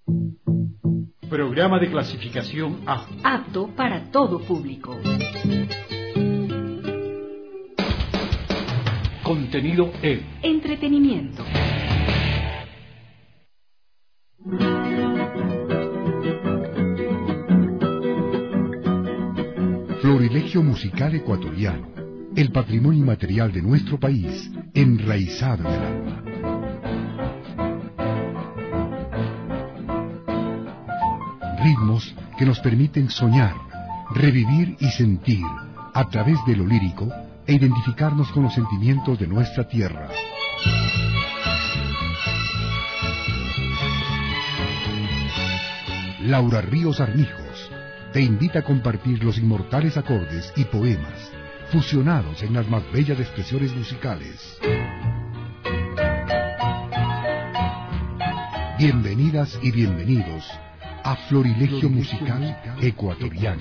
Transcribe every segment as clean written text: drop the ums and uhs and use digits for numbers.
Programa de clasificación A. Apto para todo público. Contenido E. Entretenimiento. Florilegio musical ecuatoriano, el patrimonio inmaterial de nuestro país, enraizado en el alma. Ritmos que nos permiten soñar, revivir y sentir, a través de lo lírico, e identificarnos con los sentimientos de nuestra tierra. Laura Ríos Armijos te invita a compartir los inmortales acordes y poemas fusionados en las más bellas expresiones musicales. Bienvenidas y bienvenidos a Florilegio musical ecuatoriano.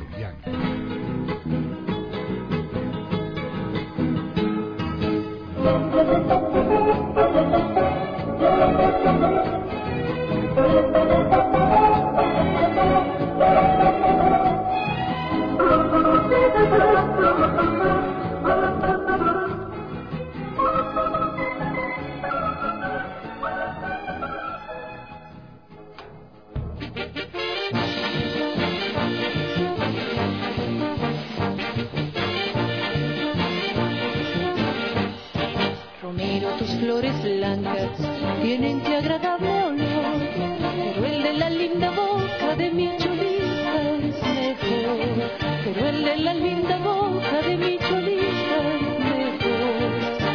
Flores blancas tienen qué agradable olor, pero el de la linda boca de mi cholita es mejor, pero el de la linda boca de mi cholita es mejor.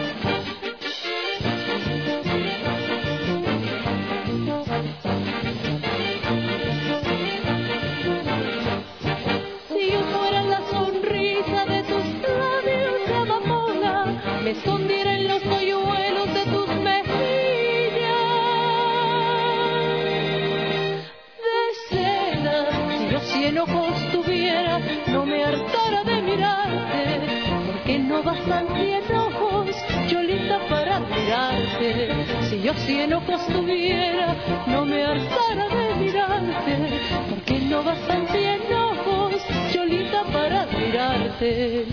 Si yo fuera la sonrisa de tus labios de amapola, me escondiera en los hoyuelos de tus mejillas de seda. Si yo 100 ojos tuviera, no me hartara de mirarte, porque no bastan 100 ojos, cholita, para mirarte. Si yo 100 ojos tuviera, no me hartara de mirarte, porque no bastan 100 ojos, cholita, para mirarte.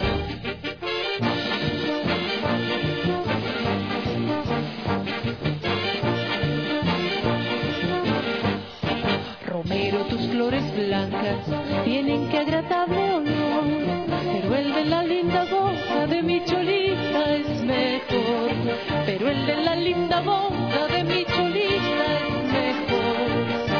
Romero, tus flores blancas tienen qué agradable olor, pero el de la linda boca de mi cholita es mejor, pero el de la linda boca de mi cholita es mejor.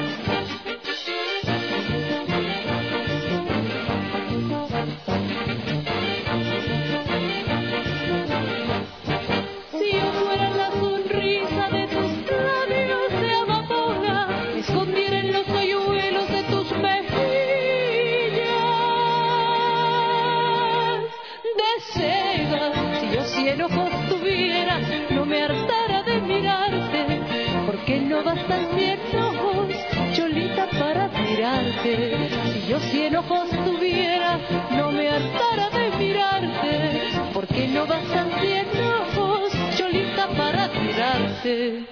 Si yo fuera la sonrisa de tus labios de amapola, me escondiera en los hoyuelos de tus mejillas de seda. Si yo 100 ojos tuviera, no me hartara de mirarte, porque no bastan 100 ojos, cholita, para mirarte. Si yo 100 ojos tuviera, no me hartara de mirarte, porque no bastan 100 ojos, cholita, para mirarte.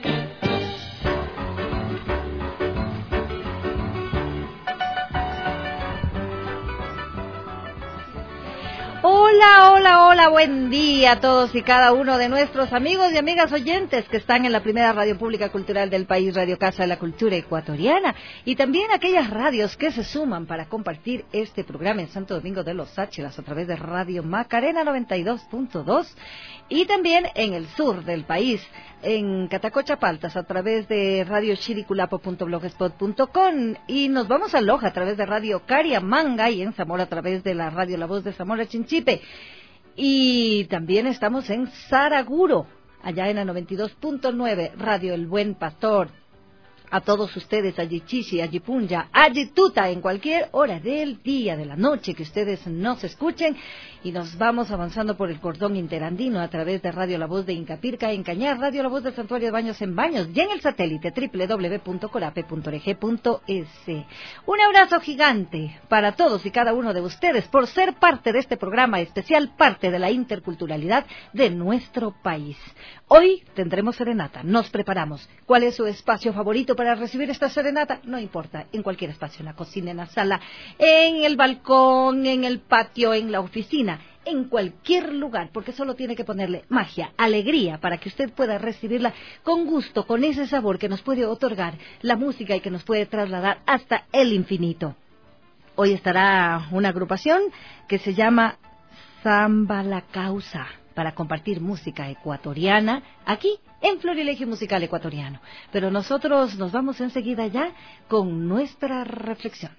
Hola, hola, hola, buen día a todos y cada uno de nuestros amigos y amigas oyentes que están en la primera radio pública cultural del país, Radio Casa de la Cultura Ecuatoriana, y también aquellas radios que se suman para compartir este programa en Santo Domingo de los Sáchilas a través de Radio Macarena 92.2 y también en el sur del país, en Catacochapaltas a través de Radio Chiriculapo.blogspot.com, y nos vamos a Loja a través de Radio Cariamanga y en Zamora a través de la Radio La Voz de Zamora Chinchipe, y también estamos en Saraguro, allá en la 92.9 Radio El Buen Pastor. A todos ustedes, Ayichichi, Ayipunya, Ayituta, en cualquier hora del día, de la noche, que ustedes nos escuchen, y nos vamos avanzando por el cordón interandino a través de Radio La Voz de Incapirca, en Cañar, Radio La Voz del Santuario de Baños en Baños, y en el satélite www.corape.org.es. Un abrazo gigante para todos y cada uno de ustedes por ser parte de este programa especial, parte de la interculturalidad de nuestro país. Hoy tendremos serenata, nos preparamos. ¿Cuál es su espacio favorito para recibir esta serenata? No importa, en cualquier espacio, en la cocina, en la sala, en el balcón, en el patio, en la oficina, en cualquier lugar, porque solo tiene que ponerle magia, alegría, para que usted pueda recibirla con gusto, con ese sabor que nos puede otorgar la música y que nos puede trasladar hasta el infinito. Hoy estará una agrupación que se llama Samba la Causa, para compartir música ecuatoriana aquí en Florilegio Musical Ecuatoriano. Pero nosotros nos vamos enseguida ya con nuestra reflexión.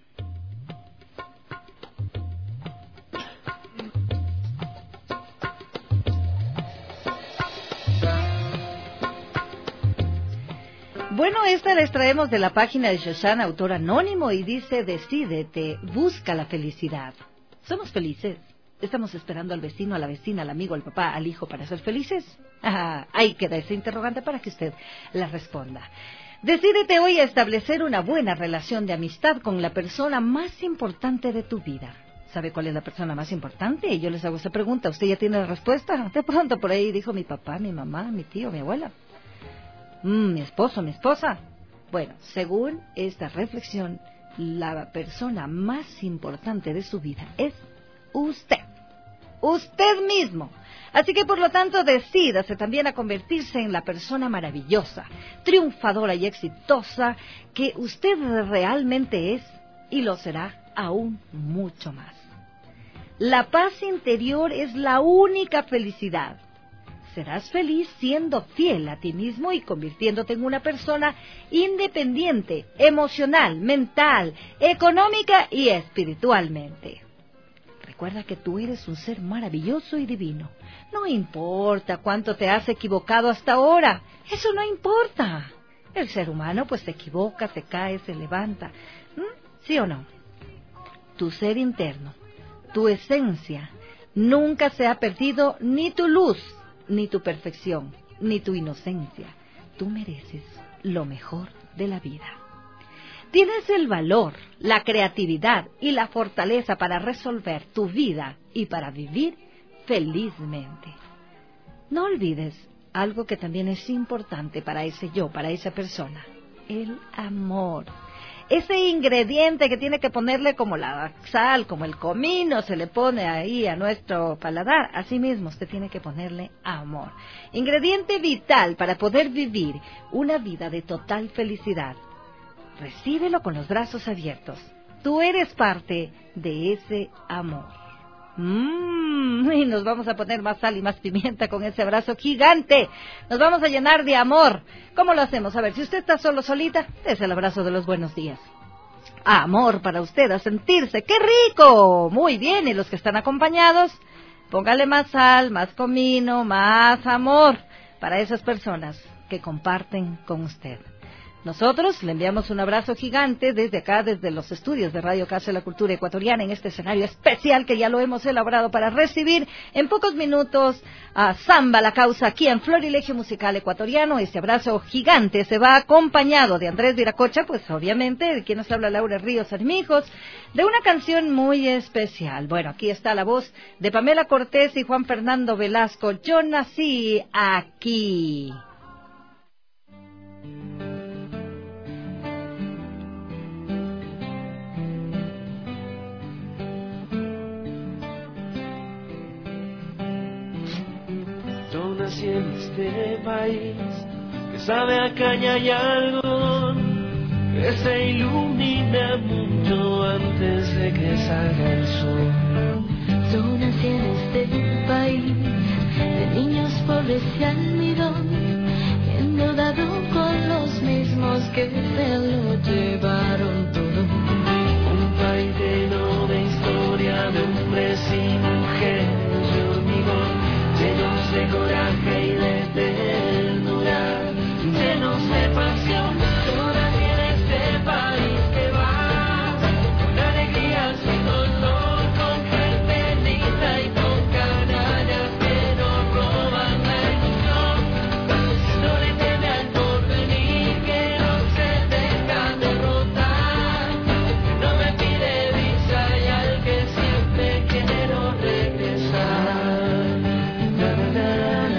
Bueno, esta les traemos de la página de Shoshana, autor anónimo, y dice: decídete, busca la felicidad. ¿Somos felices? ¿Estamos esperando al vecino, a la vecina, al amigo, al papá, al hijo para ser felices? Ahí queda ese interrogante para que usted la responda. Decídete hoy a establecer una buena relación de amistad con la persona más importante de tu vida. ¿Sabe cuál es la persona más importante? Y yo les hago esa pregunta. ¿Usted ya tiene la respuesta? De pronto por ahí dijo mi papá, mi mamá, mi tío, mi abuela. Mi esposo, mi esposa. Bueno, según esta reflexión, la persona más importante de su vida es usted mismo. Así que por lo tanto decídase también a convertirse en la persona maravillosa, triunfadora y exitosa que usted realmente es, y lo será aún mucho más. La paz interior es la única felicidad. Serás feliz siendo fiel a ti mismo y convirtiéndote en una persona independiente, emocional, mental, económica y espiritualmente. Recuerda que tú eres un ser maravilloso y divino. No importa cuánto te has equivocado hasta ahora. Eso no importa. El ser humano pues se equivoca, se cae, se levanta. ¿Sí o no? Tu ser interno, tu esencia, nunca se ha perdido, ni tu luz, ni tu perfección, ni tu inocencia. Tú mereces lo mejor de la vida. Tienes el valor, la creatividad y la fortaleza para resolver tu vida y para vivir felizmente. No olvides algo que también es importante para ese yo, para esa persona: el amor. Ese ingrediente que tiene que ponerle como la sal, como el comino se le pone ahí a nuestro paladar, así mismo usted tiene que ponerle amor. Ingrediente vital para poder vivir una vida de total felicidad. Recíbelo con los brazos abiertos. Tú eres parte de ese amor. Y nos vamos a poner más sal y más pimienta con ese abrazo gigante. Nos vamos a llenar de amor. ¿Cómo lo hacemos? A ver, si usted está solo, solita, es el abrazo de los buenos días. Amor para usted, a sentirse. ¡Qué rico! Muy bien, y los que están acompañados, póngale más sal, más comino, más amor para esas personas que comparten con usted. Nosotros le enviamos un abrazo gigante desde acá, desde los estudios de Radio Casa de la Cultura Ecuatoriana, en este escenario especial que ya lo hemos elaborado para recibir en pocos minutos a Samba la Causa aquí en Florilegio Musical Ecuatoriano. Este abrazo gigante se va acompañado de Andrés Viracocha, pues obviamente, de quien nos habla Laura Ríos Armijos, de una canción muy especial. Bueno, aquí está la voz de Pamela Cortés y Juan Fernando Velasco. Yo nací aquí. Nací en este país que sabe a caña y algodón, que se ilumina mucho antes de que salga el sol. Yo nací en este país de niños pobres y almidón, endeudado con los mismos que se lo llevaron todo. Un país lleno de historia, de hombres y mujeres de hormigón, llenos de coraje y de ternura, llenos de pasión. Yo nací en este país que va con alegría, sin dolor, con gente linda y con canallas que no roban la ilusión. No le teme al porvenir, que no se deja derrotar. No me pide visa y al que siempre quiero regresar.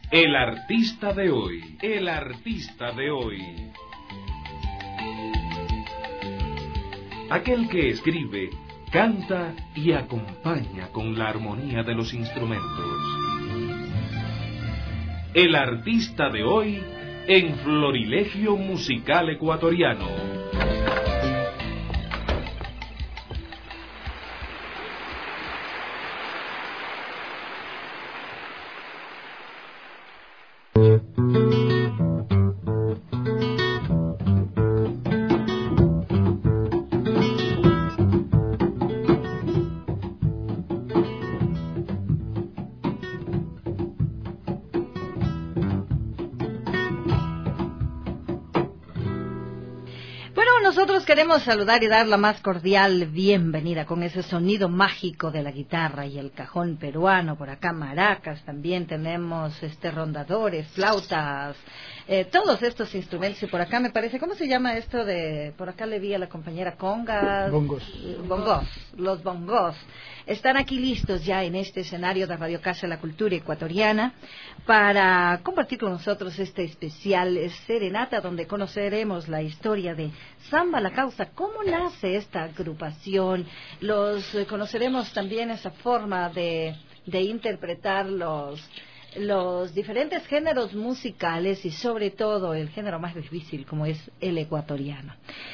El artista de hoy. El artista de hoy. Aquel que escribe, canta y acompaña con la armonía de los instrumentos. El artista de hoy en Florilegio Musical Ecuatoriano. Nosotros queremos saludar y dar la más cordial bienvenida con ese sonido mágico de la guitarra y el cajón peruano. Por acá maracas, también tenemos rondadores, flautas, todos estos instrumentos. Y por acá me parece, ¿cómo se llama esto de...? Por acá le vi a la compañera congas. Bongos. Los bongos. Están aquí listos ya en este escenario de Radio Casa de la Cultura Ecuatoriana para compartir con nosotros este especial serenata donde conoceremos la historia de Samba la Causa, cómo nace esta agrupación, conoceremos también esa forma de interpretar los diferentes géneros musicales y sobre todo el género más difícil como es el ecuatoriano.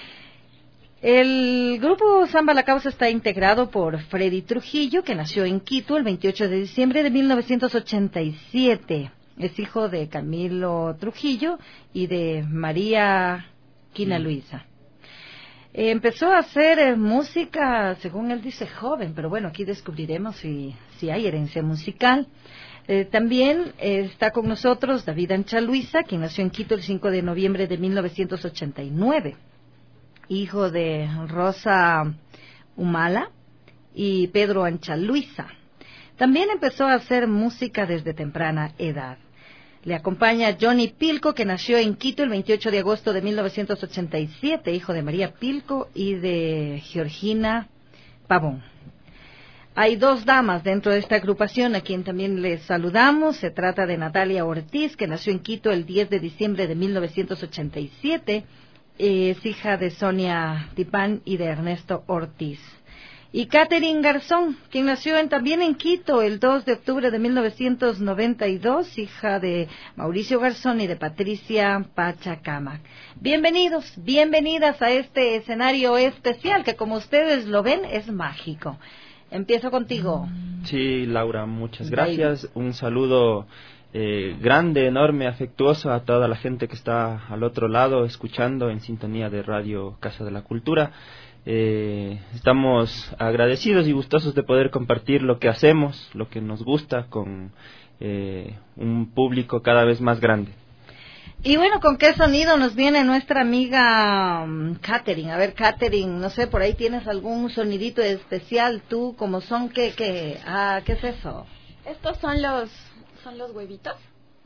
El grupo Samba la Causa está integrado por Freddy Trujillo, que nació en Quito el 28 de diciembre de 1987. Es hijo de Camilo Trujillo y de María Quina Luisa. Empezó a hacer música, según él dice, joven, pero bueno, aquí descubriremos si hay herencia musical. También está con nosotros David Ancha Luisa, quien nació en Quito el 5 de noviembre de 1989. Hijo de Rosa Humala y Pedro Ancha Luisa. También empezó a hacer música desde temprana edad. Le acompaña Johnny Pilco, que nació en Quito el 28 de agosto de 1987, hijo de María Pilco y de Georgina Pavón. Hay dos damas dentro de esta agrupación a quien también les saludamos. Se trata de Natalia Ortiz, que nació en Quito el 10 de diciembre de 1987. Es hija de Sonia Tipán y de Ernesto Ortiz. Y Catherine Garzón, quien nació también en Quito el 2 de octubre de 1992, hija de Mauricio Garzón y de Patricia Pachacamac. Bienvenidas a este escenario especial que, como ustedes lo ven, es mágico. Empiezo contigo. Sí, Laura, muchas gracias. Un saludo grande, enorme, afectuoso a toda la gente que está al otro lado, escuchando en sintonía de Radio Casa de la Cultura. Estamos agradecidos y gustosos de poder compartir lo que hacemos, lo que nos gusta, con un público cada vez más grande. Y bueno, ¿con qué sonido nos viene nuestra amiga Catherine? A ver, Catherine, no sé, por ahí tienes algún sonidito especial, tú, como son, ¿qué es eso? Estos son los huevitos,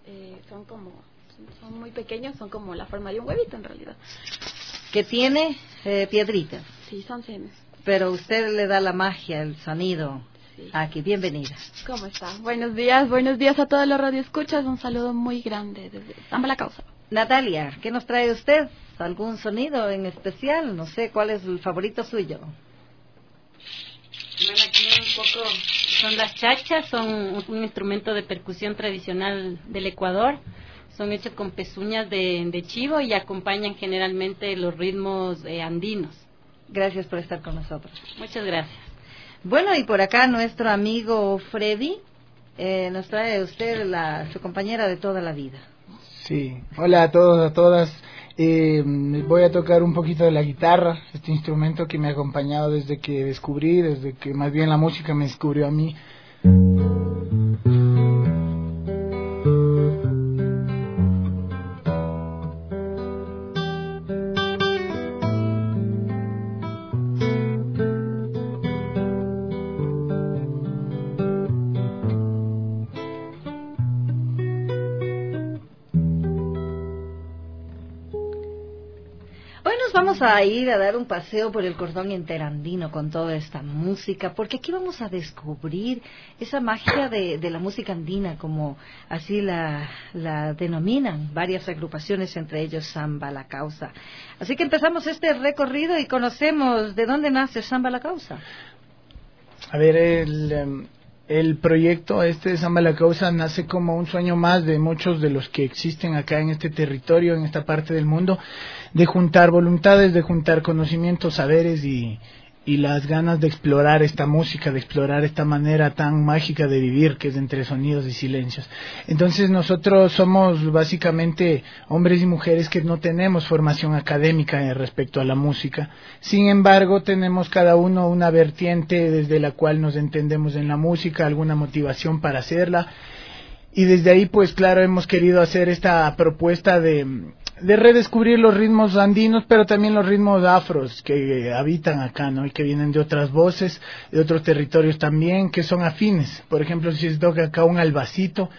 son muy pequeños, son como la forma de un huevito en realidad. ¿Que tiene piedritas? Sí, son semes. Pero usted le da la magia, el sonido. Sí. Aquí, bienvenida. ¿Cómo está? Buenos días a todos los radioescuchas, un saludo muy grande desde Samba la Causa. Natalia, ¿qué nos trae usted? ¿Algún sonido en especial? No sé, ¿cuál es el favorito suyo? Bueno, aquí un poco son las chachas, son un instrumento de percusión tradicional del Ecuador. Son hechos con pezuñas de chivo y acompañan generalmente los ritmos andinos. Gracias por estar con nosotros. Muchas gracias. Bueno, y por acá nuestro amigo Freddy nos trae usted su compañera de toda la vida. Sí, hola a todos, a todas. Voy a tocar un poquito de la guitarra, este instrumento que me ha acompañado desde que descubrí, desde que más bien la música me descubrió a mí. vamos a ir a dar un paseo por el cordón interandino con toda esta música, porque aquí vamos a descubrir esa magia de la música andina, como así la denominan varias agrupaciones, entre ellos Samba la Causa. Así que empezamos este recorrido y conocemos de dónde nace Samba la Causa. A ver, el proyecto de Samba la Causa nace como un sueño más de muchos de los que existen acá en este territorio, en esta parte del mundo, de juntar voluntades, de juntar conocimientos, saberes y las ganas de explorar esta música, de explorar esta manera tan mágica de vivir, que es entre sonidos y silencios. Entonces nosotros somos básicamente hombres y mujeres que no tenemos formación académica respecto a la música. Sin embargo, tenemos cada uno una vertiente desde la cual nos entendemos en la música, alguna motivación para hacerla. Y desde ahí, pues claro, hemos querido hacer esta propuesta de redescubrir los ritmos andinos, pero también los ritmos afros que habitan acá, ¿no? Y que vienen de otras voces, de otros territorios también, que son afines. Por ejemplo, si se toca acá un albacito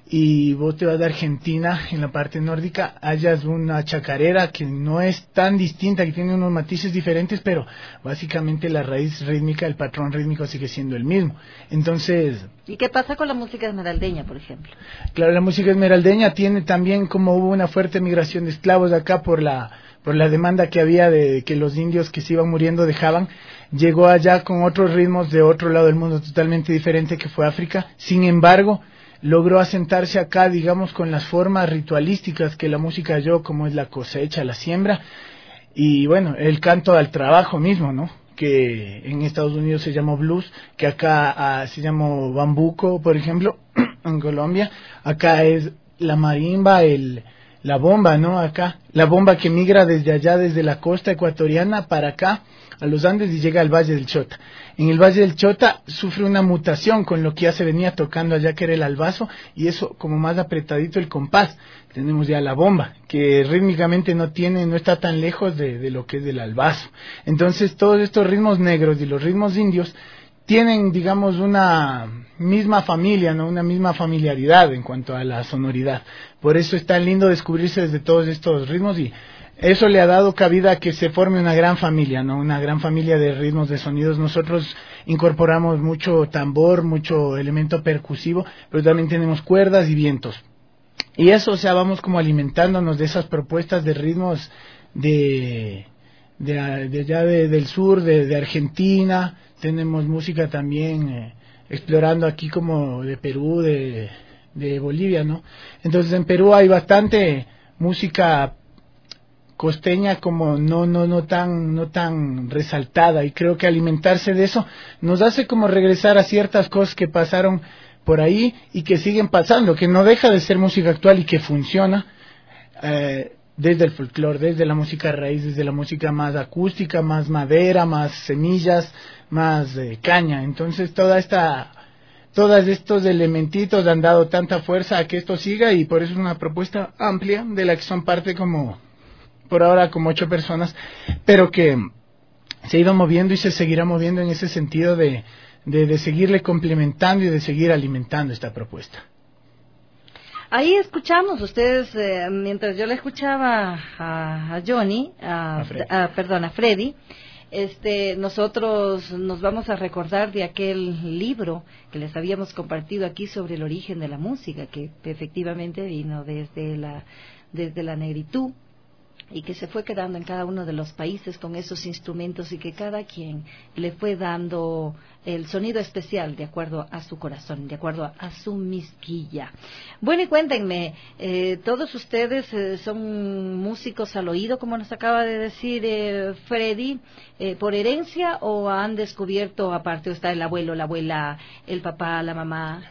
y vos te vas de Argentina, en la parte nórdica, hallas una chacarera que no es tan distinta, que tiene unos matices diferentes, pero básicamente la raíz rítmica, el patrón rítmico sigue siendo el mismo. Entonces... ¿Y qué pasa con la música esmeraldeña, por ejemplo? Claro, la música esmeraldeña tiene también, como hubo una fuerte migración de esclavos acá por la demanda que había de que los indios que se iban muriendo dejaban, llegó allá con otros ritmos de otro lado del mundo totalmente diferente, que fue África. Sin embargo, logró asentarse acá, digamos, con las formas ritualísticas que la música halló, como es la cosecha, la siembra, y bueno, el canto al trabajo mismo, ¿no? Que en Estados Unidos se llamó blues, que acá se llamó bambuco, por ejemplo, en Colombia. Acá es la marimba, la bomba, ¿no? Acá, la bomba que migra desde allá, desde la costa ecuatoriana para acá, a los Andes, y llega al Valle del Chota. En el Valle del Chota sufre una mutación con lo que ya se venía tocando allá, que era el albazo, y eso como más apretadito el compás. Tenemos ya la bomba, que rítmicamente no está tan lejos de lo que es del albazo. Entonces todos estos ritmos negros y los ritmos indios tienen, digamos, una misma familia, ¿no? Una misma familiaridad en cuanto a la sonoridad. Por eso es tan lindo descubrirse desde todos estos ritmos, y eso le ha dado cabida a que se forme una gran familia, ¿no? Una gran familia de ritmos, de sonidos. Nosotros incorporamos mucho tambor, mucho elemento percusivo, pero también tenemos cuerdas y vientos. Y eso, o sea, vamos como alimentándonos de esas propuestas de ritmos de allá del sur, de Argentina. Tenemos música también explorando aquí como de Perú, de Bolivia, ¿no? Entonces en Perú hay bastante música costeña, como no tan resaltada, y creo que alimentarse de eso nos hace como regresar a ciertas cosas que pasaron por ahí y que siguen pasando, que no deja de ser música actual y que funciona desde el folclore, desde la música raíz, desde la música más acústica, más madera, más semillas, más caña. Entonces todos estos elementitos han dado tanta fuerza a que esto siga, y por eso es una propuesta amplia de la que son parte por ahora como 8 personas, pero que se ha ido moviendo y se seguirá moviendo en ese sentido de seguirle complementando y de seguir alimentando esta propuesta. Ahí escuchamos ustedes, mientras yo le escuchaba a Johnny, a Freddy, nosotros nos vamos a recordar de aquel libro que les habíamos compartido aquí sobre el origen de la música, que efectivamente vino desde la negritud, y que se fue quedando en cada uno de los países con esos instrumentos, y que cada quien le fue dando el sonido especial de acuerdo a su corazón, de acuerdo a su misquilla. Bueno, y cuéntenme, ¿todos ustedes son músicos al oído, como nos acaba de decir Freddy, por herencia, o han descubierto, aparte está el abuelo, la abuela, el papá, la mamá?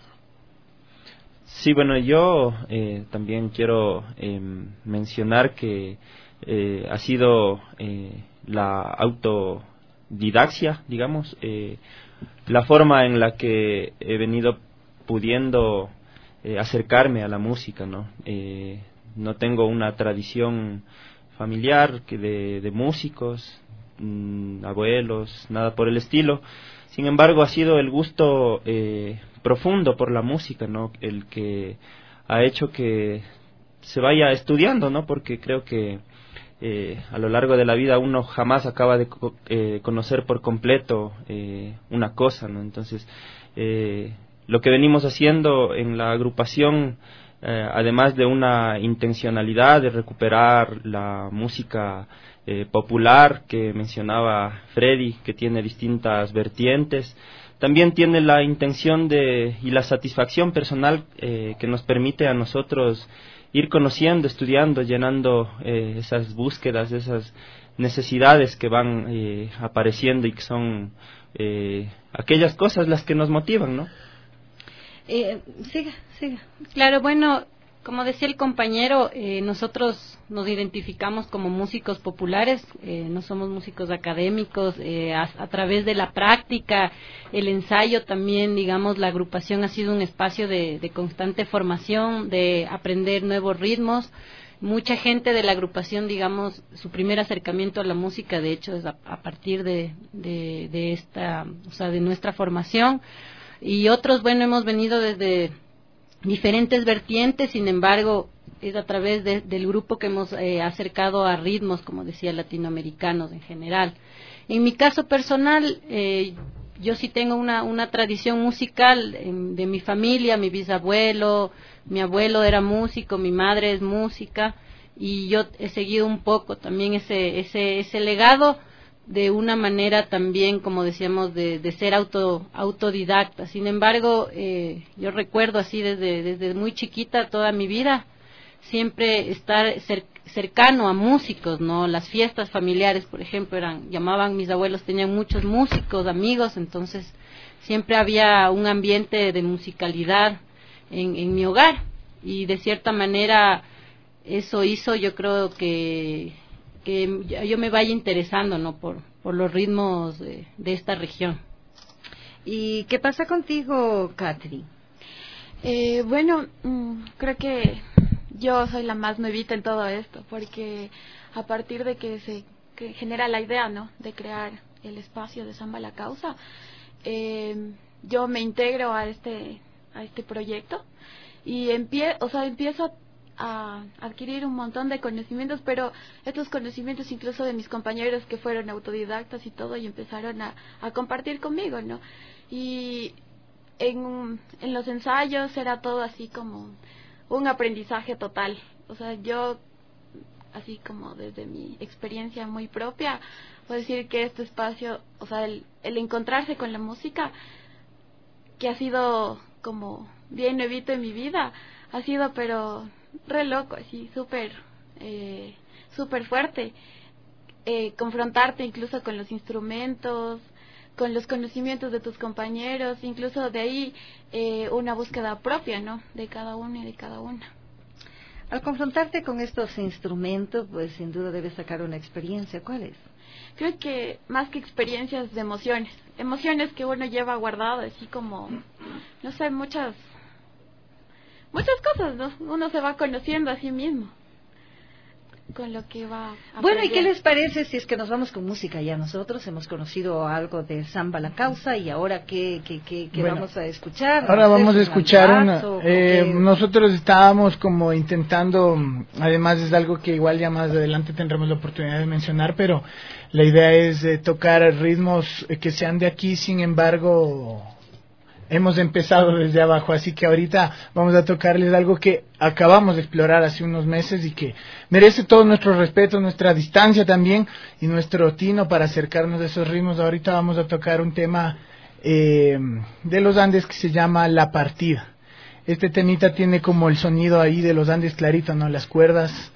Sí, bueno, yo también quiero mencionar que ha sido la autodidaxia, digamos, la forma en la que he venido pudiendo acercarme a la música, ¿no? No tengo una tradición familiar de músicos, abuelos, nada por el estilo. Sin embargo, ha sido el gusto profundo por la música, ¿no? El que ha hecho que se vaya estudiando, ¿no? Porque creo que a lo largo de la vida uno jamás acaba de conocer por completo una cosa, ¿no? Entonces, lo que venimos haciendo en la agrupación, además de una intencionalidad de recuperar la música popular que mencionaba Freddy, que tiene distintas vertientes, también tiene la intención y la satisfacción personal que nos permite a nosotros ir conociendo, estudiando, llenando esas búsquedas, esas necesidades que van apareciendo y que son aquellas cosas las que nos motivan, ¿no? Siga. Claro, bueno, como decía el compañero, nosotros nos identificamos como músicos populares, no somos músicos académicos, a través de la práctica, el ensayo también, digamos, la agrupación ha sido un espacio de constante formación, de aprender nuevos ritmos. Mucha gente de la agrupación, digamos, su primer acercamiento a la música, de hecho, es a partir de esta, o sea, de nuestra formación. Y otros, bueno, hemos venido desde diferentes vertientes, sin embargo, es a través del grupo que hemos acercado a ritmos, como decía, latinoamericanos en general. En mi caso personal, yo sí tengo una tradición musical de mi familia, mi bisabuelo, mi abuelo era músico, mi madre es música, y yo he seguido un poco también ese legado, de una manera también, como decíamos, de ser autodidacta. Sin embargo, yo recuerdo así desde muy chiquita toda mi vida, siempre estar cercano a músicos, ¿no? Las fiestas familiares, por ejemplo, llamaban, mis abuelos tenían muchos músicos, amigos, entonces siempre había un ambiente de musicalidad en mi hogar, y de cierta manera eso hizo, yo creo que yo me vaya interesando, ¿no? por los ritmos de esta región. ¿Y qué pasa contigo, Katri? Bueno, creo que yo soy la más nuevita en todo esto, porque a partir de que se genera la idea, ¿no?, de crear el espacio de Samba la Causa, yo me integro a este proyecto y empiezo a adquirir un montón de conocimientos, pero estos conocimientos incluso de mis compañeros que fueron autodidactas y todo, y empezaron a compartir conmigo, ¿no? Y en los ensayos era todo así como un aprendizaje total. O sea, yo, así como desde mi experiencia muy propia, puedo decir que este espacio, o sea, el encontrarse con la música, que ha sido como bien nuevito en mi vida, ha sido pero re loco, así súper fuerte, confrontarte incluso con los instrumentos, con los conocimientos de tus compañeros, incluso de ahí una búsqueda propia, ¿no?, de cada uno y de cada una. Al confrontarte con estos instrumentos, pues sin duda debes sacar una experiencia. ¿Cuál es? Creo que más que experiencias, de emociones que uno lleva guardado, así como, no sé, muchas cosas, ¿no? Uno se va conociendo a sí mismo con lo que va aprendiendo. Bueno, ¿y qué les parece si es que nos vamos con música? Ya nosotros hemos conocido algo de Samba la Causa, y ahora ¿qué bueno, vamos a escuchar? Ahora vamos a escuchar nosotros estábamos como intentando, además es algo que igual ya más adelante tendremos la oportunidad de mencionar, pero la idea es tocar ritmos que sean de aquí, sin embargo hemos empezado desde abajo, así que ahorita vamos a tocarles algo que acabamos de explorar hace unos meses y que merece todo nuestro respeto, nuestra distancia también y nuestro tino para acercarnos a esos ritmos. Ahorita vamos a tocar un tema de los Andes que se llama La Partida. Este temita tiene como el sonido ahí de los Andes clarito, ¿no? Las cuerdas,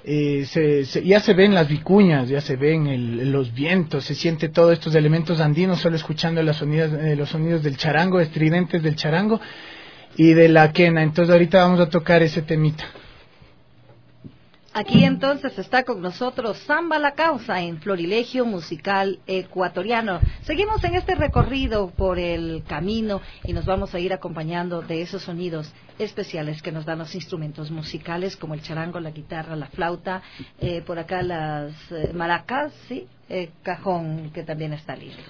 ya se ven las vicuñas, ya se ven los vientos, se siente todos estos elementos andinos solo escuchando los sonidos del charango, estridentes del charango y de la quena. Entonces ahorita vamos a tocar ese temita. Aquí entonces está con nosotros Samba la Causa en Florilegio Musical Ecuatoriano. Seguimos en este recorrido por el camino y nos vamos a ir acompañando de esos sonidos especiales que nos dan los instrumentos musicales como el charango, la guitarra, la flauta, por acá las maracas, ¿sí? Cajón que también está listo.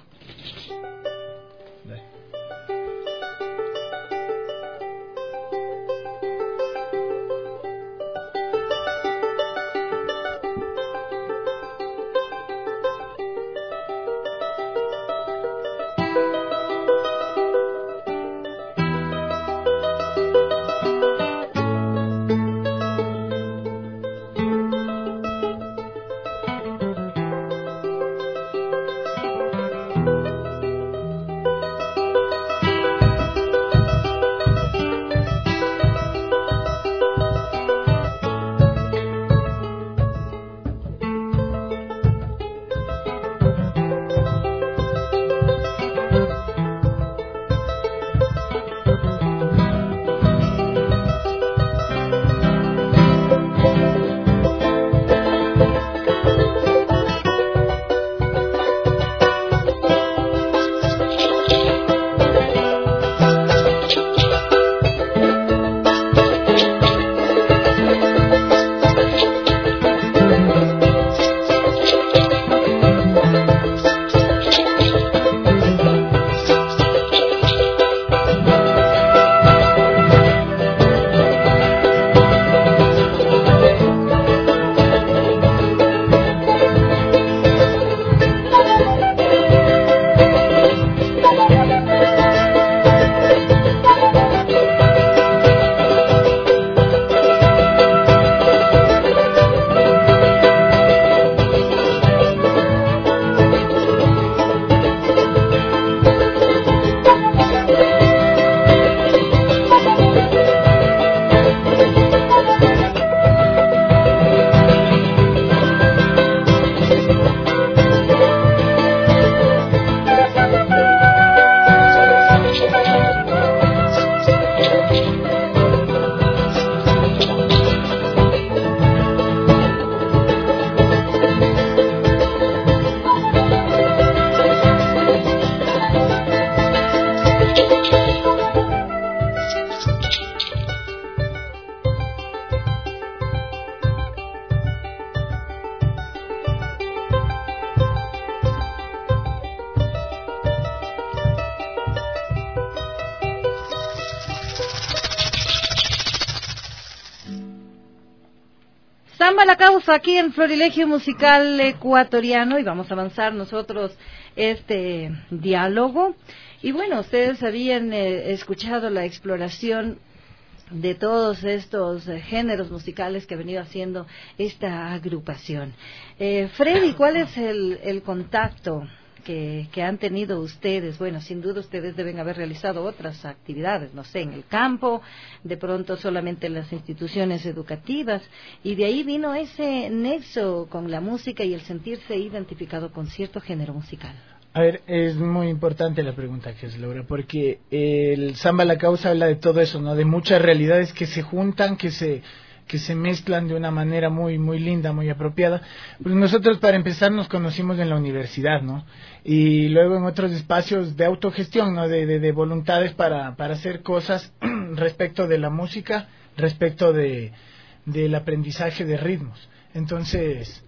Samba la Causa aquí en Florilegio Musical Ecuatoriano y vamos a avanzar nosotros este diálogo. Y bueno, ustedes habían escuchado la exploración de todos estos géneros musicales que ha venido haciendo esta agrupación. Freddy, ¿cuál es el contacto que han tenido ustedes? Bueno, sin duda ustedes deben haber realizado otras actividades, no sé, en el campo, de pronto solamente en las instituciones educativas, y de ahí vino ese nexo con la música y el sentirse identificado con cierto género musical. A ver, es muy importante la pregunta que es Laura, porque el Samba la Causa habla de todo eso, ¿no? De muchas realidades que se juntan, que se mezclan de una manera muy muy linda, muy apropiada. Pues nosotros, para empezar, nos conocimos en la universidad, ¿no? Y luego en otros espacios de autogestión, ¿no? De voluntades para hacer cosas respecto de la música, respecto del aprendizaje de ritmos. Entonces,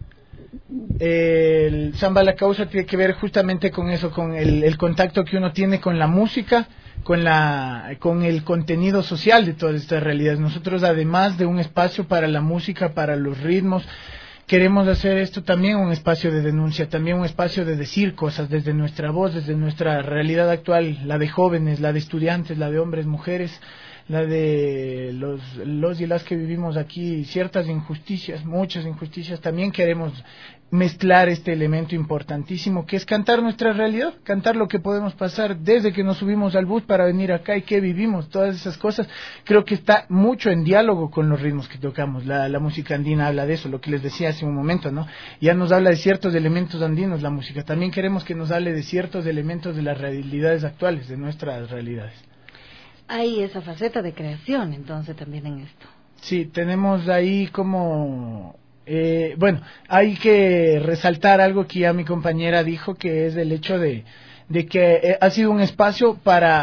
el Samba la Causa tiene que ver justamente con eso, con el contacto que uno tiene con la música, con el contenido social de todas estas realidades. Nosotros, además de un espacio para la música, para los ritmos, queremos hacer esto también un espacio de denuncia, también un espacio de decir cosas desde nuestra voz, desde nuestra realidad actual, la de jóvenes, la de estudiantes, la de hombres, mujeres, la de los y las que vivimos aquí, ciertas injusticias, muchas injusticias. También queremos mezclar este elemento importantísimo que es cantar nuestra realidad, cantar lo que podemos pasar desde que nos subimos al bus para venir acá y que vivimos, todas esas cosas. Creo que está mucho en diálogo con los ritmos que tocamos. La música andina habla de eso, lo que les decía hace un momento, ¿no? Ya nos habla de ciertos elementos andinos la música. También queremos que nos hable de ciertos elementos de las realidades actuales, de nuestras realidades. Hay esa faceta de creación, entonces, también en esto. Sí, tenemos ahí como... bueno, hay que resaltar algo que ya mi compañera dijo, que es el hecho de que ha sido un espacio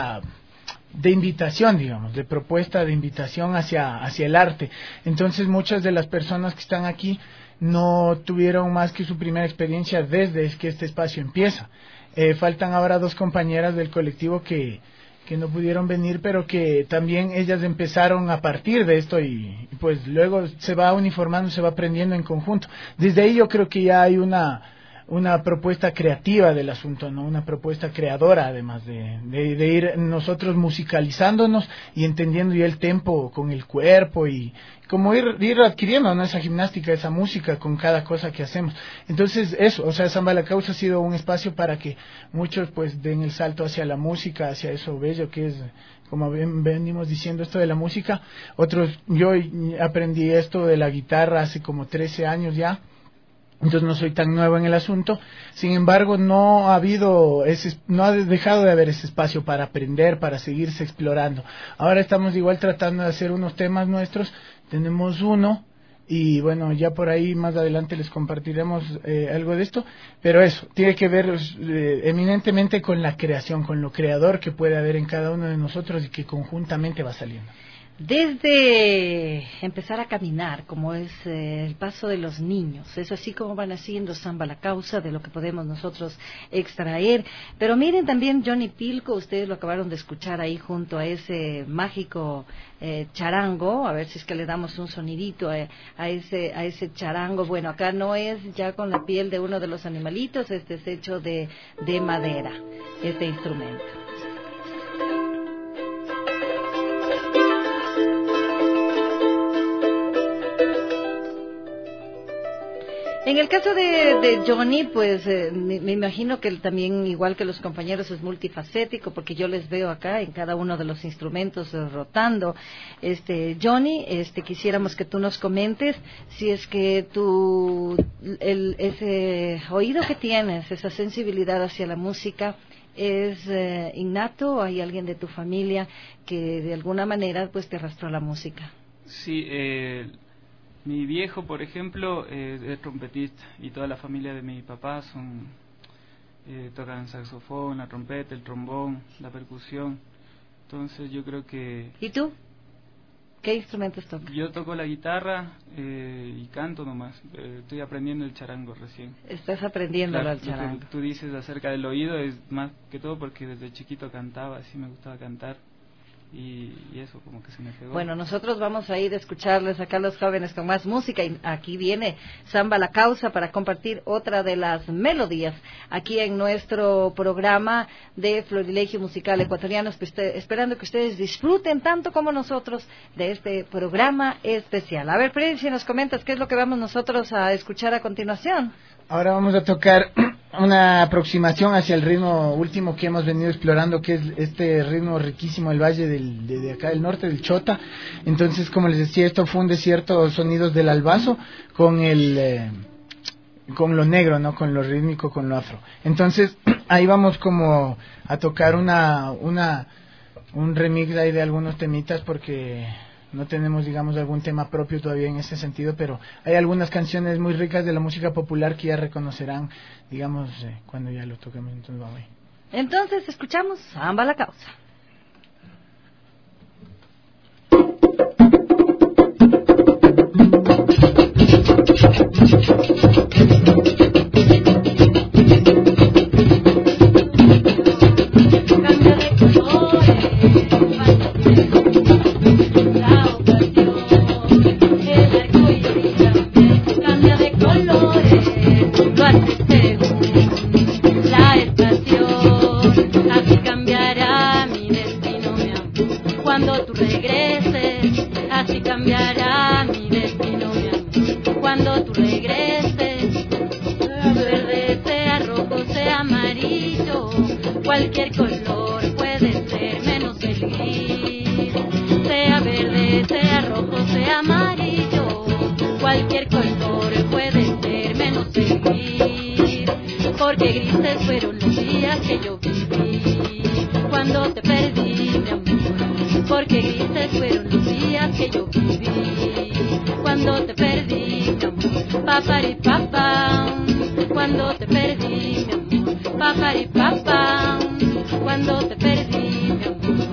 de invitación, digamos, de propuesta de invitación hacia el arte. Entonces, muchas de las personas que están aquí no tuvieron más que su primera experiencia desde que este espacio empieza. Faltan ahora 2 compañeras del colectivo que no pudieron venir, pero que también ellas empezaron a partir de esto y pues luego se va uniformando, se va aprendiendo en conjunto. Desde ahí yo creo que ya hay una propuesta creativa del asunto, ¿no? Una propuesta creadora, además de ir nosotros musicalizándonos y entendiendo ya el tempo con el cuerpo y como ir adquiriendo, ¿no? Esa gimnástica, esa música con cada cosa que hacemos. Entonces eso, o sea, Samba la Causa ha sido un espacio para que muchos pues den el salto hacia la música, hacia eso bello que es, como venimos diciendo, esto de la música. Otros, yo aprendí esto de la guitarra hace como 13 años ya. Entonces no soy tan nuevo en el asunto. Sin embargo, no ha dejado de haber ese espacio para aprender, para seguirse explorando. Ahora estamos igual tratando de hacer unos temas nuestros. Tenemos uno y bueno, ya por ahí más adelante les compartiremos algo de esto. Pero eso, tiene que ver eminentemente con la creación, con lo creador que puede haber en cada uno de nosotros y que conjuntamente va saliendo. Desde empezar a caminar, como es el paso de los niños, es así como van haciendo Samba la Causa, de lo que podemos nosotros extraer. Pero miren también Johnny Pilco, ustedes lo acabaron de escuchar ahí junto a ese mágico charango, a ver si es que le damos un sonidito a ese charango. Bueno, acá no es ya con la piel de uno de los animalitos, este es hecho de madera, este instrumento. En el caso de Johnny, pues me imagino que él también, igual que los compañeros, es multifacético, porque yo les veo acá en cada uno de los instrumentos rotando. Johnny, quisiéramos que tú nos comentes si es que ese oído que tienes, esa sensibilidad hacia la música, ¿es innato o hay alguien de tu familia que de alguna manera pues te arrastró a la música? Sí, mi viejo, por ejemplo, es trompetista y toda la familia de mi papá tocan saxofón, la trompeta, el trombón, la percusión. Entonces yo creo que... ¿Y tú? ¿Qué instrumentos tocas? Yo toco la guitarra y canto nomás. Estoy aprendiendo el charango recién. Estás aprendiendo el charango. Lo que tú dices acerca del oído es más que todo porque desde chiquito cantaba, así me gustaba cantar. y eso como que se me pegó. Bueno, nosotros vamos a ir a escucharles acá a los jóvenes con más música y aquí viene Samba la Causa para compartir otra de las melodías aquí en nuestro programa de Florilegio Musical Ecuatoriano, esperando que ustedes disfruten tanto como nosotros de este programa especial. A ver, Freddy, si nos comentas qué es lo que vamos nosotros a escuchar a continuación. Ahora vamos a tocar una aproximación hacia el ritmo último que hemos venido explorando, que es este ritmo riquísimo del valle de acá del norte, del Chota. Entonces, como les decía, esto funde ciertos sonidos del albazo con con lo negro, ¿no? Con lo rítmico, con lo afro. Entonces, ahí vamos como a tocar un remix ahí de algunos temitas porque no tenemos, digamos, algún tema propio todavía en ese sentido, pero hay algunas canciones muy ricas de la música popular que ya reconocerán, digamos, cuando ya lo toquemos. Entonces vamos ahí. Entonces escuchamos Samba la Causa. Cualquier color puede ser menos el gris, sea verde, sea rojo, sea amarillo. Cualquier color puede ser menos el gris, porque grises fueron los días que yo viví cuando te perdí, mi amor. Porque grises fueron los días que yo viví cuando te perdí, mi amor. Paparipapá, cuando te perdí, mi amor. Paparipapá, cuando te perdí, mi amor.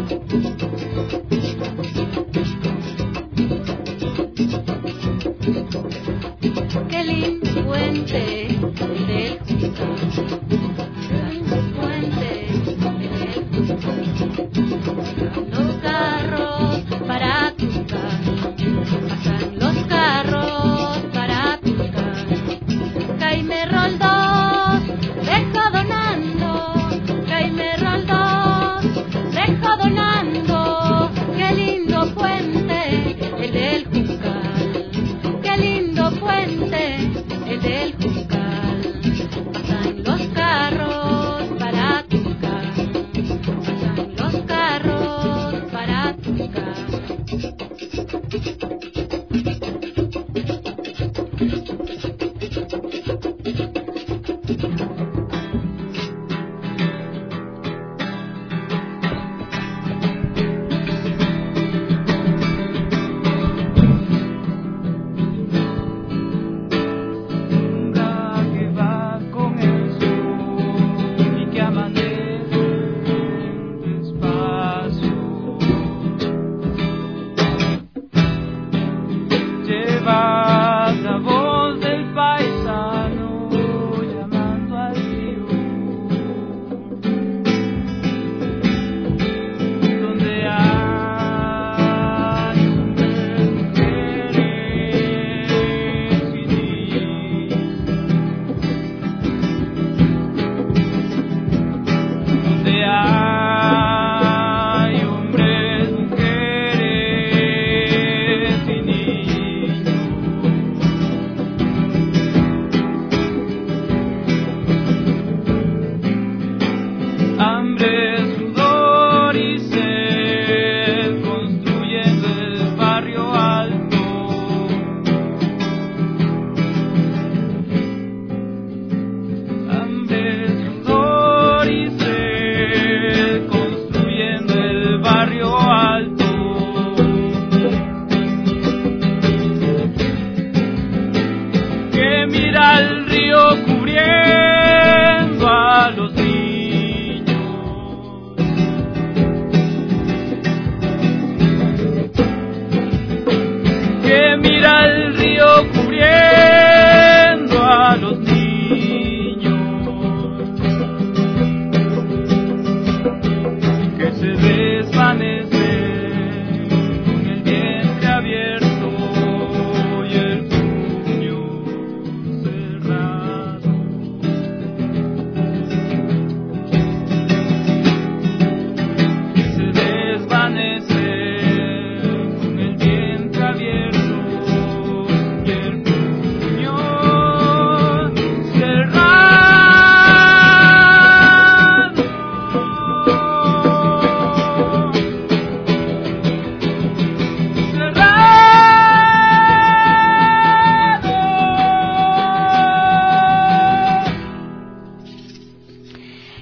Qué lindo puente del qué lindo puente del los carros para tu casa, pasan los carros para tu casa. Jaime Roldós deja donando, Jaime Roldós deja donando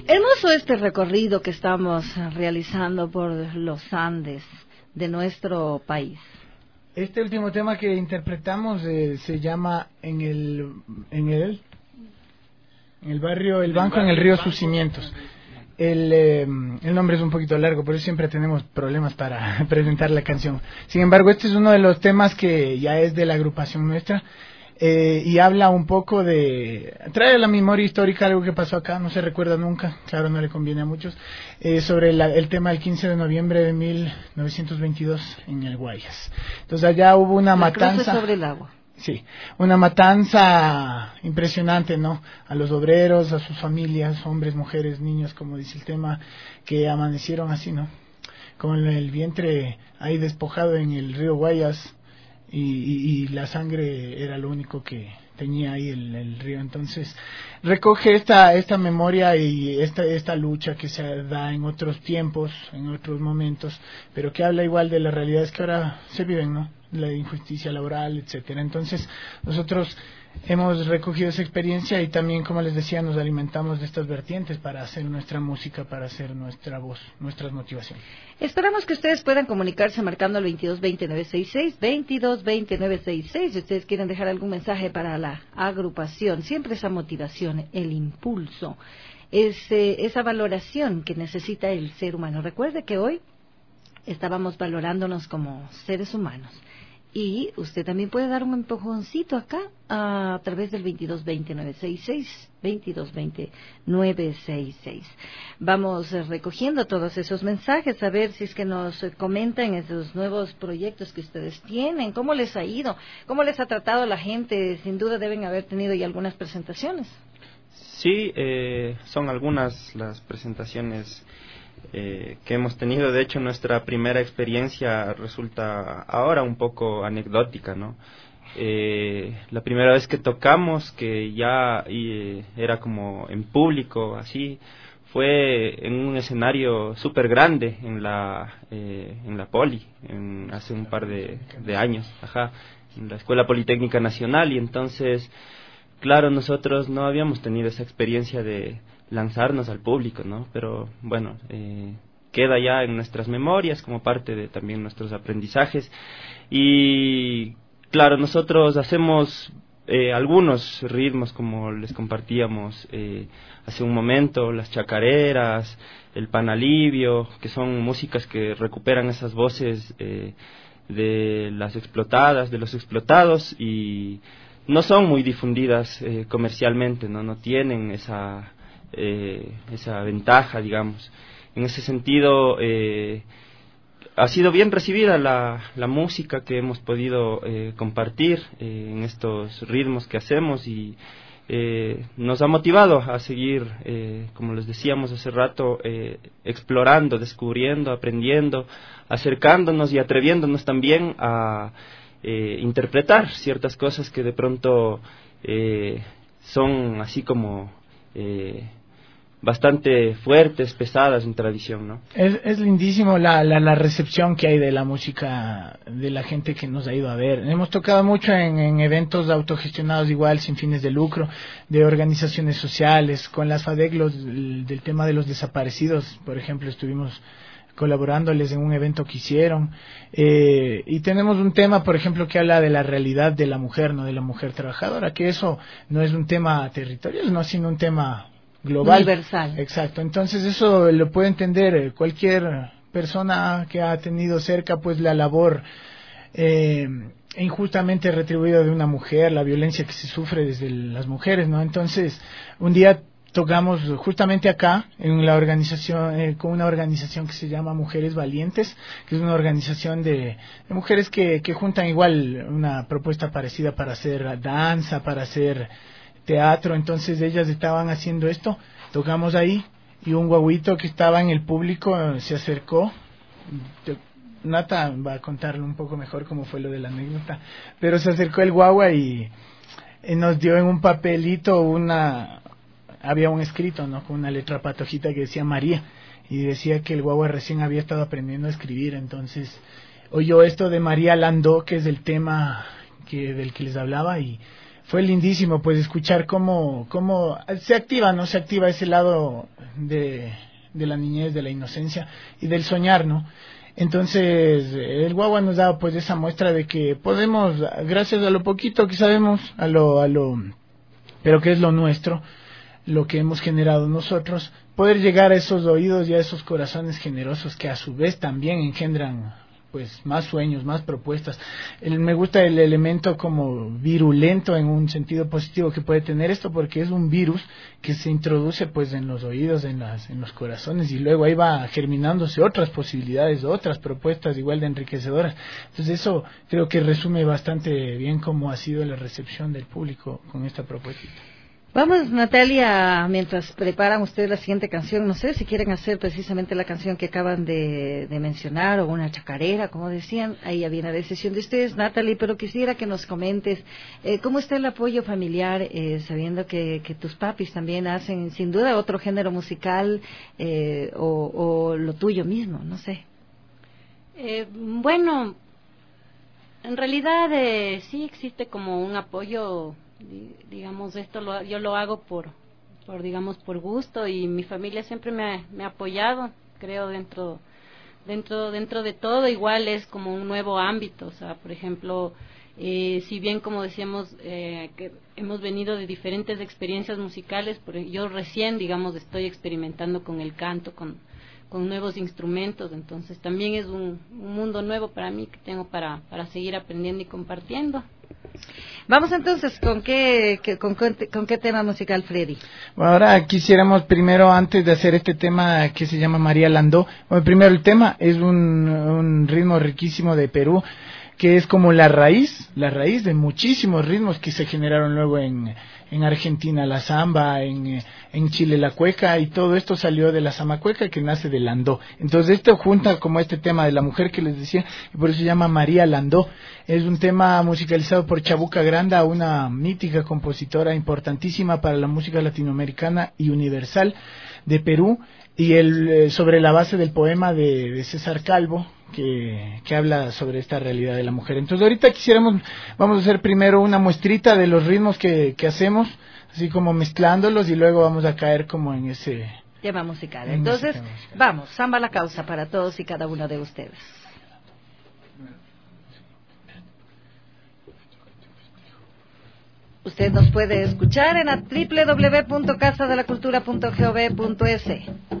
Hermoso este recorrido que estamos realizando por los Andes de nuestro país. Este último tema que interpretamos se llama en el barrio El Banco, en el río Sus Cimientos. El nombre es un poquito largo, por eso siempre tenemos problemas para presentar la canción. Sin embargo, este es uno de los temas que ya es de la agrupación nuestra, y habla un poco trae a la memoria histórica algo que pasó acá, no se recuerda nunca, claro, no le conviene a muchos, sobre el tema del 15 de noviembre de 1922 en el Guayas. Entonces allá hubo una matanza sobre el agua. Sí, una matanza impresionante, ¿no? A los obreros, a sus familias, hombres, mujeres, niños, como dice el tema, que amanecieron así, ¿no? Con el vientre ahí despojado en el río Guayas, y la sangre era lo único que tenía ahí el río. Entonces recoge esta memoria y esta lucha que se da en otros tiempos, en otros momentos, pero que habla igual de las realidades que ahora se viven, ¿no? La injusticia laboral, etcétera. Entonces nosotros hemos recogido esa experiencia y también, como les decía, nos alimentamos de estas vertientes para hacer nuestra música, para hacer nuestra voz, nuestras motivaciones. Esperamos que ustedes puedan comunicarse marcando el 2220-966, 2220-966, si ustedes quieren dejar algún mensaje para la agrupación. Siempre esa motivación, el impulso, esa valoración que necesita el ser humano. Recuerde que hoy estábamos valorándonos como seres humanos. Y usted también puede dar un empujoncito acá a través del 2220-966, 2220-966. Vamos recogiendo todos esos mensajes, a ver si es que nos comentan esos nuevos proyectos que ustedes tienen, cómo les ha ido, cómo les ha tratado la gente. Sin duda deben haber tenido ya algunas presentaciones. Sí, son algunas las presentaciones que hemos tenido. De hecho, nuestra primera experiencia resulta ahora un poco anecdótica, ¿no? La primera vez que tocamos, que ya era como en público, así, fue en un escenario súper grande en la Poli, hace un par de años, en la Escuela Politécnica Nacional. Y entonces, claro, nosotros no habíamos tenido esa experiencia de lanzarnos al público, ¿no? Pero bueno, queda ya en nuestras memorias como parte de también nuestros aprendizajes. Y claro, nosotros hacemos algunos ritmos, como les compartíamos hace un momento, las chacareras, el panalivio, que son músicas que recuperan esas voces de las explotadas, de los explotados, y no son muy difundidas comercialmente, no tienen esa ventaja, digamos. En ese sentido, ha sido bien recibida la música que hemos podido compartir en estos ritmos que hacemos, y nos ha motivado a seguir, como les decíamos hace rato, explorando, descubriendo, aprendiendo, acercándonos y atreviéndonos también a interpretar ciertas cosas que de pronto son así como bastante fuertes, pesadas en tradición, ¿no? Es lindísimo la recepción que hay de la música, de la gente que nos ha ido a ver. Hemos tocado mucho en eventos autogestionados, igual, sin fines de lucro, de organizaciones sociales, con las FADEC, del tema de los desaparecidos, por ejemplo, estuvimos colaborándoles en un evento que hicieron, y tenemos un tema, por ejemplo, que habla de la realidad de la mujer, no de la mujer trabajadora, que eso no es un tema territorial, no, sino un tema global, universal. Exacto. Entonces eso lo puede entender cualquier persona que ha tenido cerca pues la labor injustamente retribuida de una mujer, la violencia que se sufre desde las mujeres, ¿no? Entonces un día tocamos justamente acá en la organización, con una organización que se llama Mujeres Valientes, que es una organización de mujeres que juntan igual una propuesta parecida para hacer danza, para hacer teatro. Entonces ellas estaban haciendo esto, tocamos ahí, y un guaguito que estaba en el público se acercó. Nata va a contarle un poco mejor cómo fue lo de la anécdota, pero se acercó el guagua y nos dio en un papelito había un escrito, ¿no?, con una letra patojita que decía María, y decía que el guagua recién había estado aprendiendo a escribir. Entonces oyó esto de María Landó, que es el tema del que les hablaba, y fue lindísimo pues escuchar cómo se activa, ¿no? Se activa ese lado de la niñez, de la inocencia y del soñar, ¿no? Entonces el guagua nos da pues esa muestra de que podemos, gracias a lo poquito que sabemos, pero que es lo nuestro, lo que hemos generado nosotros, poder llegar a esos oídos y a esos corazones generosos que a su vez también engendran pues más sueños, más propuestas. Me gusta el elemento como virulento en un sentido positivo que puede tener esto, porque es un virus que se introduce pues en los oídos, en los corazones, y luego ahí va germinándose otras posibilidades, otras propuestas igual de enriquecedoras. Entonces eso creo que resume bastante bien cómo ha sido la recepción del público con esta propuesta. Vamos, Natalia, mientras preparan ustedes la siguiente canción, no sé si quieren hacer precisamente la canción que acaban de mencionar, o una chacarera, como decían, ahí ya viene la decisión de ustedes, Natalie, pero quisiera que nos comentes cómo está el apoyo familiar, sabiendo que tus papis también hacen, sin duda, otro género musical, o lo tuyo mismo, no sé. Bueno, en realidad sí existe como un apoyo. Digamos, yo lo hago por gusto, y mi familia siempre me ha apoyado, creo, dentro de todo. Igual es como un nuevo ámbito, o sea, por ejemplo, si bien, como decíamos, que hemos venido de diferentes experiencias musicales, yo recién, digamos, estoy experimentando con el canto, con nuevos instrumentos, entonces también es un mundo nuevo para mí que tengo para seguir aprendiendo y compartiendo. Vamos entonces, ¿con qué tema musical, Freddy? Bueno, ahora quisiéramos primero, antes de hacer este tema que se llama María Landó, bueno, primero el tema es un ritmo riquísimo de Perú, que es como la raíz de muchísimos ritmos que se generaron luego en Argentina, la samba, en Chile la cueca, y todo esto salió de la zamacueca, que nace de Landó. Entonces esto junta como este tema de la mujer que les decía, y por eso se llama María Landó. Es un tema musicalizado por Chabuca Granda, una mítica compositora importantísima para la música latinoamericana y universal de Perú, y sobre la base del poema de César Calvo, que habla sobre esta realidad de la mujer. Entonces ahorita vamos a hacer primero una muestrita de los ritmos que hacemos, así como mezclándolos, y luego vamos a caer como en ese tema musical. Entonces, vamos, samba la causa para todos y cada uno de ustedes. Usted nos puede escuchar en www.casadelacultura.gov.es.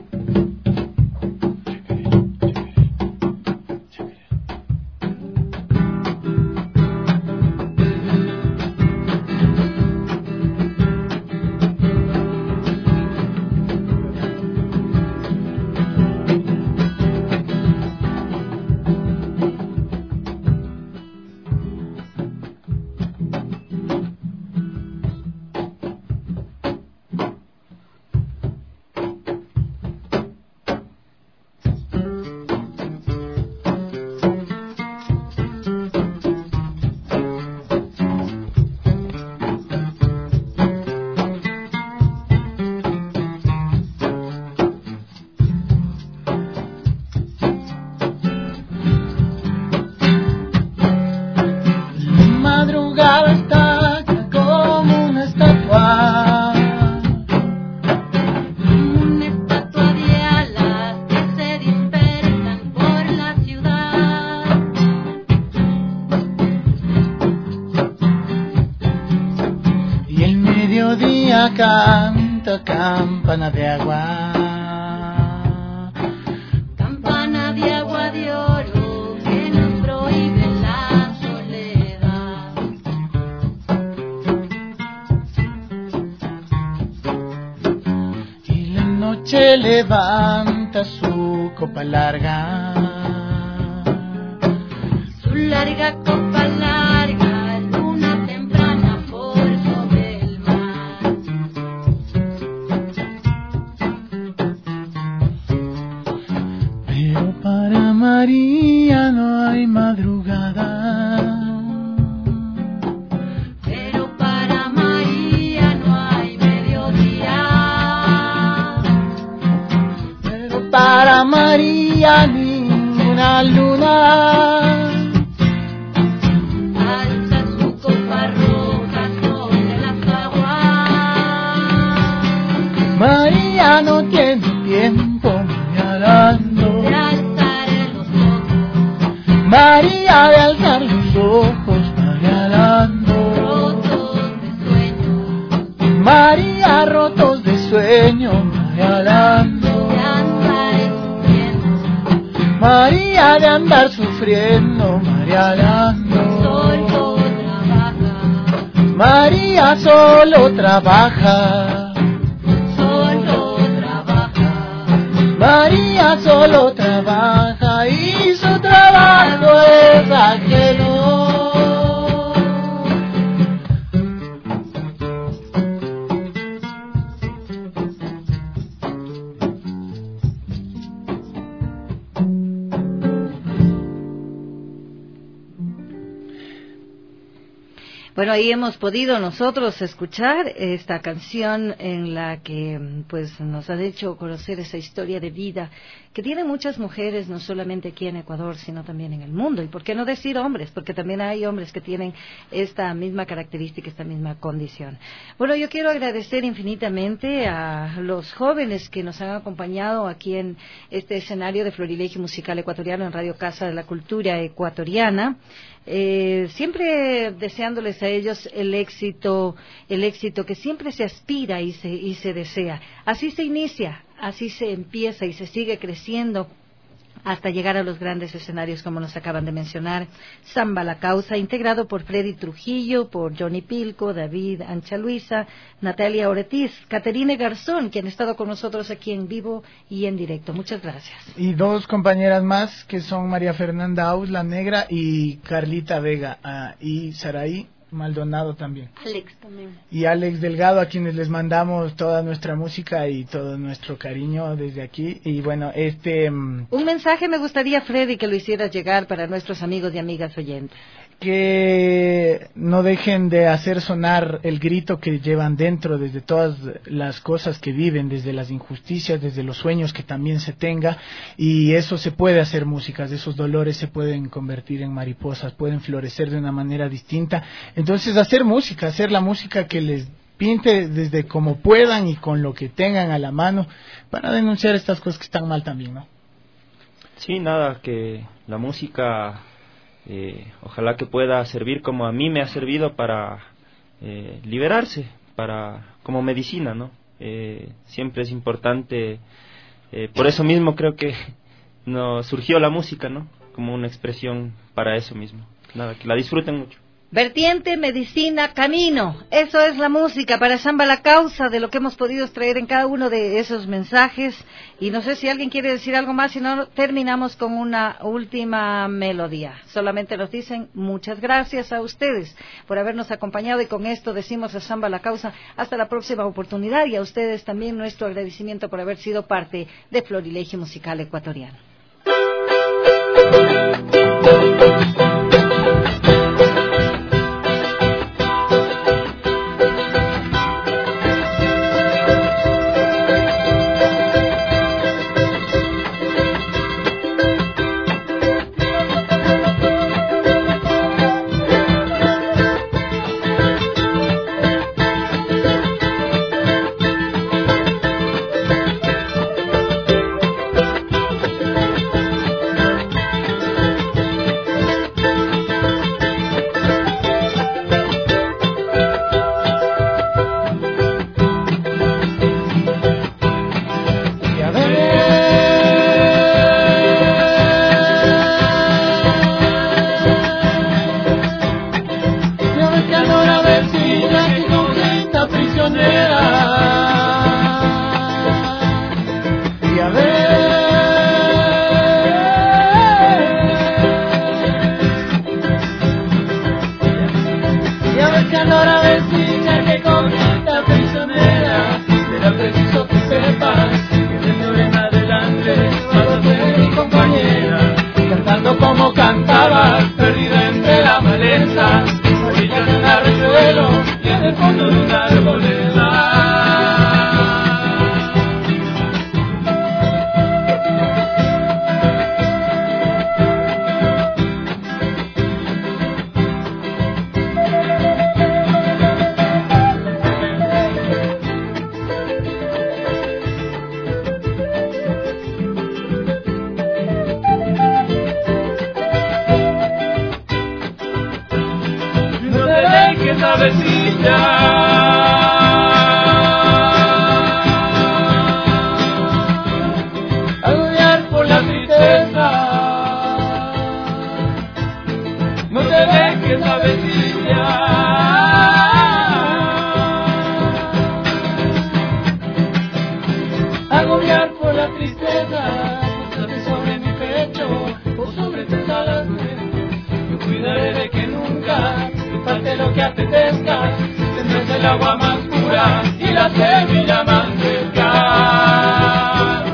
Canta campana de agua, campana de agua de oro que nos prohíbe la soledad. Y la noche levanta su copa larga, su larga copa larga, luna temprana por sobre el mar. Para María no hay madrugada, pero para María no hay mediodía, pero para María ninguna luna alza su copa roja sobre María no tiene tiempo, María Lando. De alzar los ojos, María de alzar los ojos, María Lando. rotos de sueño, María rotos de sueño, María Lando. de andar sufriendo, María de andar sufriendo, María Lando. solo trabaja, María solo trabaja. solo trabaja. María solo trabaja y su trabajo es ajeno. Bueno, ahí hemos podido nosotros escuchar esta canción en la que pues nos ha hecho conocer esa historia de vida que tienen muchas mujeres, no solamente aquí en Ecuador, sino también en el mundo. Y por qué no decir hombres, porque también hay hombres que tienen esta misma característica, esta misma condición. Bueno, yo quiero agradecer infinitamente a los jóvenes que nos han acompañado aquí en este escenario de Florilegio Musical Ecuatoriano en Radio Casa de la Cultura Ecuatoriana. Siempre deseándoles a ellos el éxito que siempre se aspira y se desea. Así se inicia, así se empieza y se sigue creciendo hasta llegar a los grandes escenarios como nos acaban de mencionar. Samba la Causa, integrado por Freddy Trujillo, por Johnny Pilco, David Ancha Luisa, Natalia Ortiz, Caterine Garzón, quien ha estado con nosotros aquí en vivo y en directo. Muchas gracias. Y dos compañeras más que son María Fernanda Aus, la Negra, y Carlita Vega, y Saraí Maldonado también. Alex también. Y Alex Delgado, a quienes les mandamos toda nuestra música y todo nuestro cariño desde aquí. Y bueno, un mensaje me gustaría, Freddy, que lo hicieras llegar para nuestros amigos y amigas oyentes. Que no dejen de hacer sonar el grito que llevan dentro desde todas las cosas que viven, desde las injusticias, desde los sueños que también se tenga, y eso se puede hacer músicas, esos dolores se pueden convertir en mariposas, pueden florecer de una manera distinta. Entonces hacer música, hacer la música que les pinte desde como puedan y con lo que tengan a la mano para denunciar estas cosas que están mal también, ¿no? Sí, nada, que la música ojalá que pueda servir como a mí me ha servido para liberarse, como medicina, ¿no? Siempre es importante, por eso mismo creo que surgió la música, ¿no? Como una expresión para eso mismo. Nada, que la disfruten mucho. Vertiente, medicina, camino. Eso es la música para Samba la Causa, de lo que hemos podido extraer en cada uno de esos mensajes. Y no sé si alguien quiere decir algo más, si no, terminamos con una última melodía. Solamente nos dicen muchas gracias a ustedes por habernos acompañado, y con esto decimos a Samba la Causa hasta la próxima oportunidad, y a ustedes también nuestro agradecimiento por haber sido parte de Florilegio Musical Ecuatoriano. cabecilla. Agobiar por la tristeza, no te dejes avecilla. Agobiar por la tristeza, posate sobre mi pecho o sobre tus alas. Yo cuidaré de que nunca te falte lo que apetezca. Tendrás el agua más pura y la semilla más fresca.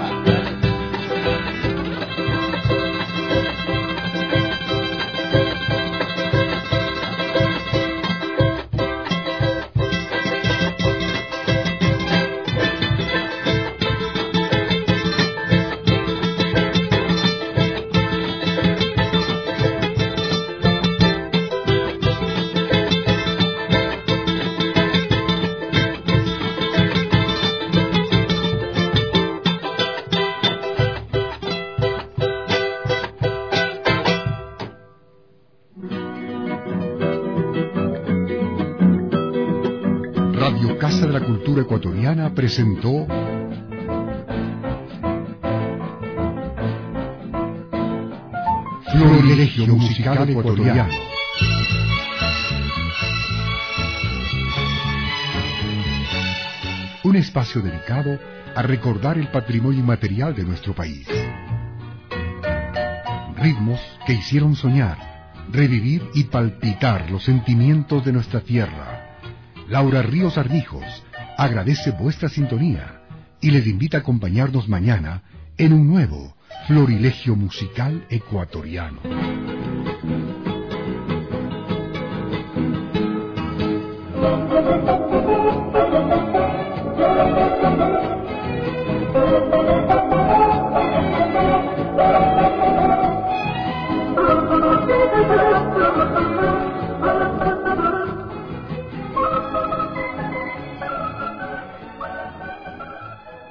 Radio Casa de la Cultura Ecuatoriana presentó Florilegio Musical Ecuatoriano. Un espacio dedicado a recordar el patrimonio inmaterial de nuestro país. Ritmos que hicieron soñar, revivir y palpitar los sentimientos de nuestra tierra. Laura Ríos Armijos agradece vuestra sintonía y les invita a acompañarnos mañana en un nuevo Florilegio Musical Ecuatoriano.